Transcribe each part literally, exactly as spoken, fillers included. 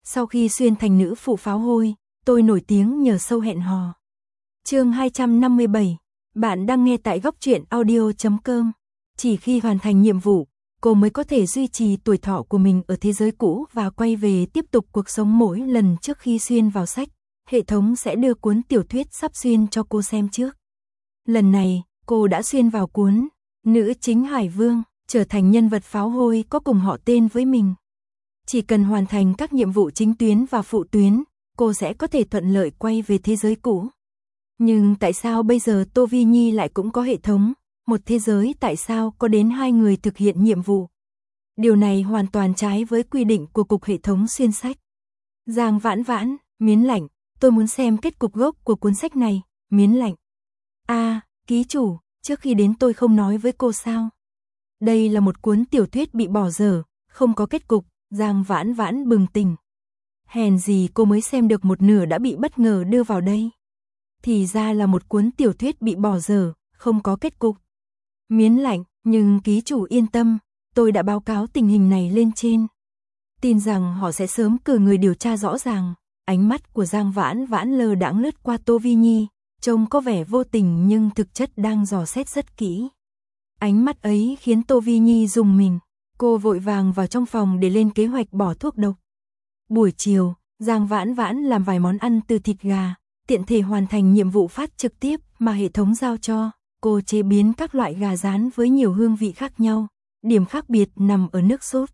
Sau khi xuyên thành nữ phụ pháo hôi, tôi nổi tiếng nhờ show hẹn hò. Chương hai trăm năm mươi bảy. Bạn đang nghe tại góc truyện audio chấm com. Chỉ khi hoàn thành nhiệm vụ, cô mới có thể duy trì tuổi thọ của mình ở thế giới cũ và quay về tiếp tục cuộc sống. Mỗi lần trước khi xuyên vào sách, hệ thống sẽ đưa cuốn tiểu thuyết sắp xuyên cho cô xem trước. Lần này, cô đã xuyên vào cuốn Nữ chính Hải Vương, trở thành nhân vật pháo hôi có cùng họ tên với mình. Chỉ cần hoàn thành các nhiệm vụ chính tuyến và phụ tuyến, cô sẽ có thể thuận lợi quay về thế giới cũ. Nhưng tại sao bây giờ Tô Vi Nhi lại cũng có hệ thống, một thế giới tại sao có đến hai người thực hiện nhiệm vụ? Điều này hoàn toàn trái với quy định của cục hệ thống xuyên sách. Giang Vãn Vãn, Miến Lạnh, tôi muốn xem kết cục gốc của cuốn sách này. Miến Lạnh. A, à, ký chủ, trước khi đến tôi không nói với cô sao? Đây là một cuốn tiểu thuyết bị bỏ dở, không có kết cục. Giang Vãn Vãn bừng tỉnh. Hèn gì cô mới xem được một nửa đã bị bất ngờ đưa vào đây. Thì ra là một cuốn tiểu thuyết bị bỏ dở, không có kết cục. Miến Lạnh, nhưng ký chủ yên tâm, tôi đã báo cáo tình hình này lên trên. Tin rằng họ sẽ sớm cử người điều tra rõ ràng. Ánh mắt của Giang Vãn Vãn lơ đãng lướt qua Tô Vi Nhi, trông có vẻ vô tình nhưng thực chất đang dò xét rất kỹ. Ánh mắt ấy khiến Tô Vi Nhi rùng mình. Cô vội vàng vào trong phòng để lên kế hoạch bỏ thuốc độc. Buổi chiều, Giang Vãn Vãn làm vài món ăn từ thịt gà, tiện thể hoàn thành nhiệm vụ phát trực tiếp mà hệ thống giao cho. Cô chế biến các loại gà rán với nhiều hương vị khác nhau, điểm khác biệt nằm ở nước sốt.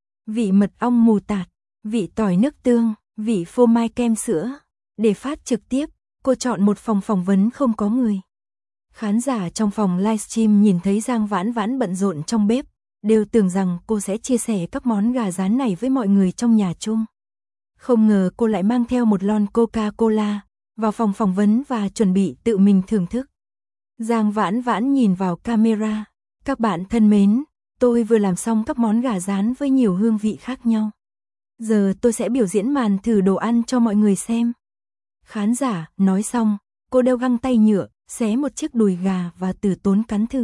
Vị mật ong mù tạt, vị tỏi nước tương, vị phô mai kem sữa. Để phát trực tiếp, cô chọn một phòng phỏng vấn không có người. Khán giả trong phòng livestream nhìn thấy Giang Vãn Vãn bận rộn trong bếp, đều tưởng rằng cô sẽ chia sẻ các món gà rán này với mọi người trong nhà chung. Không ngờ cô lại mang theo một lon Coca-Cola vào phòng phỏng vấn và chuẩn bị tự mình thưởng thức. Giang Vãn Vãn nhìn vào camera. Các bạn thân mến, tôi vừa làm xong các món gà rán với nhiều hương vị khác nhau. Giờ tôi sẽ biểu diễn màn thử đồ ăn cho mọi người xem. Khán giả, nói xong, cô đeo găng tay nhựa, xé một chiếc đùi gà và từ tốn cắn thử.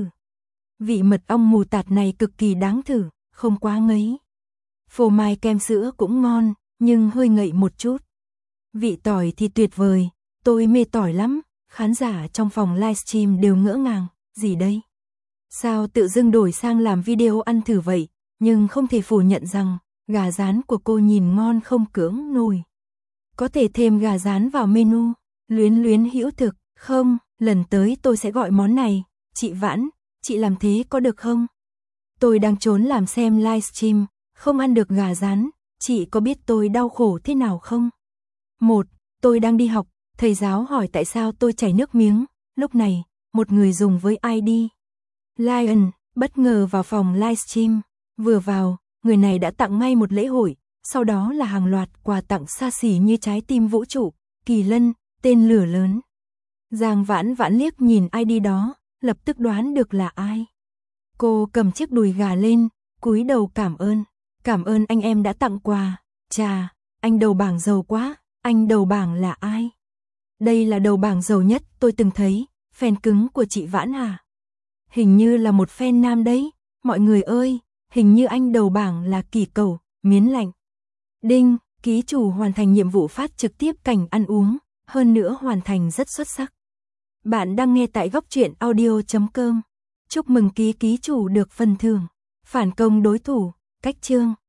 Vị mật ong mù tạt này cực kỳ đáng thử, không quá ngấy. Phô mai kem sữa cũng ngon, nhưng hơi ngậy một chút. Vị tỏi thì tuyệt vời, tôi mê tỏi lắm. Khán giả trong phòng livestream đều ngỡ ngàng, gì đây? Sao tự dưng đổi sang làm video ăn thử vậy? Nhưng không thể phủ nhận rằng, gà rán của cô nhìn ngon không cưỡng nổi. Có thể thêm gà rán vào menu. Luyến Luyến hữu thực, không, lần tới tôi sẽ gọi món này. Chị Vãn, chị làm thế có được không? Tôi đang trốn làm xem livestream, không ăn được gà rán, chị có biết tôi đau khổ thế nào không? Một, tôi đang đi học, thầy giáo hỏi tại sao tôi chảy nước miếng. Lúc này, một người dùng với i đê Lion bất ngờ vào phòng livestream. Vừa vào, người này đã tặng ngay một lễ hội, sau đó là hàng loạt quà tặng xa xỉ như trái tim vũ trụ, kỳ lân, tên lửa lớn. Giang Vãn Vãn liếc nhìn i đê đó, lập tức đoán được là ai. Cô cầm chiếc đùi gà lên, cúi đầu cảm ơn. Cảm ơn anh em đã tặng quà. Chà, anh đầu bảng giàu quá. Anh đầu bảng là ai? Đây là đầu bảng giàu nhất tôi từng thấy. Fan cứng của chị Vãn à? Hình như là một fan nam đấy. Mọi người ơi, hình như anh đầu bảng là Kỳ Cầu, Miến Lạnh. Đinh, ký chủ hoàn thành nhiệm vụ phát trực tiếp cảnh ăn uống, hơn nữa hoàn thành rất xuất sắc. Bạn đang nghe tại góc truyện audio chấm com. Chúc mừng ký ký chủ được phần thưởng. Phản công đối thủ, cách chương.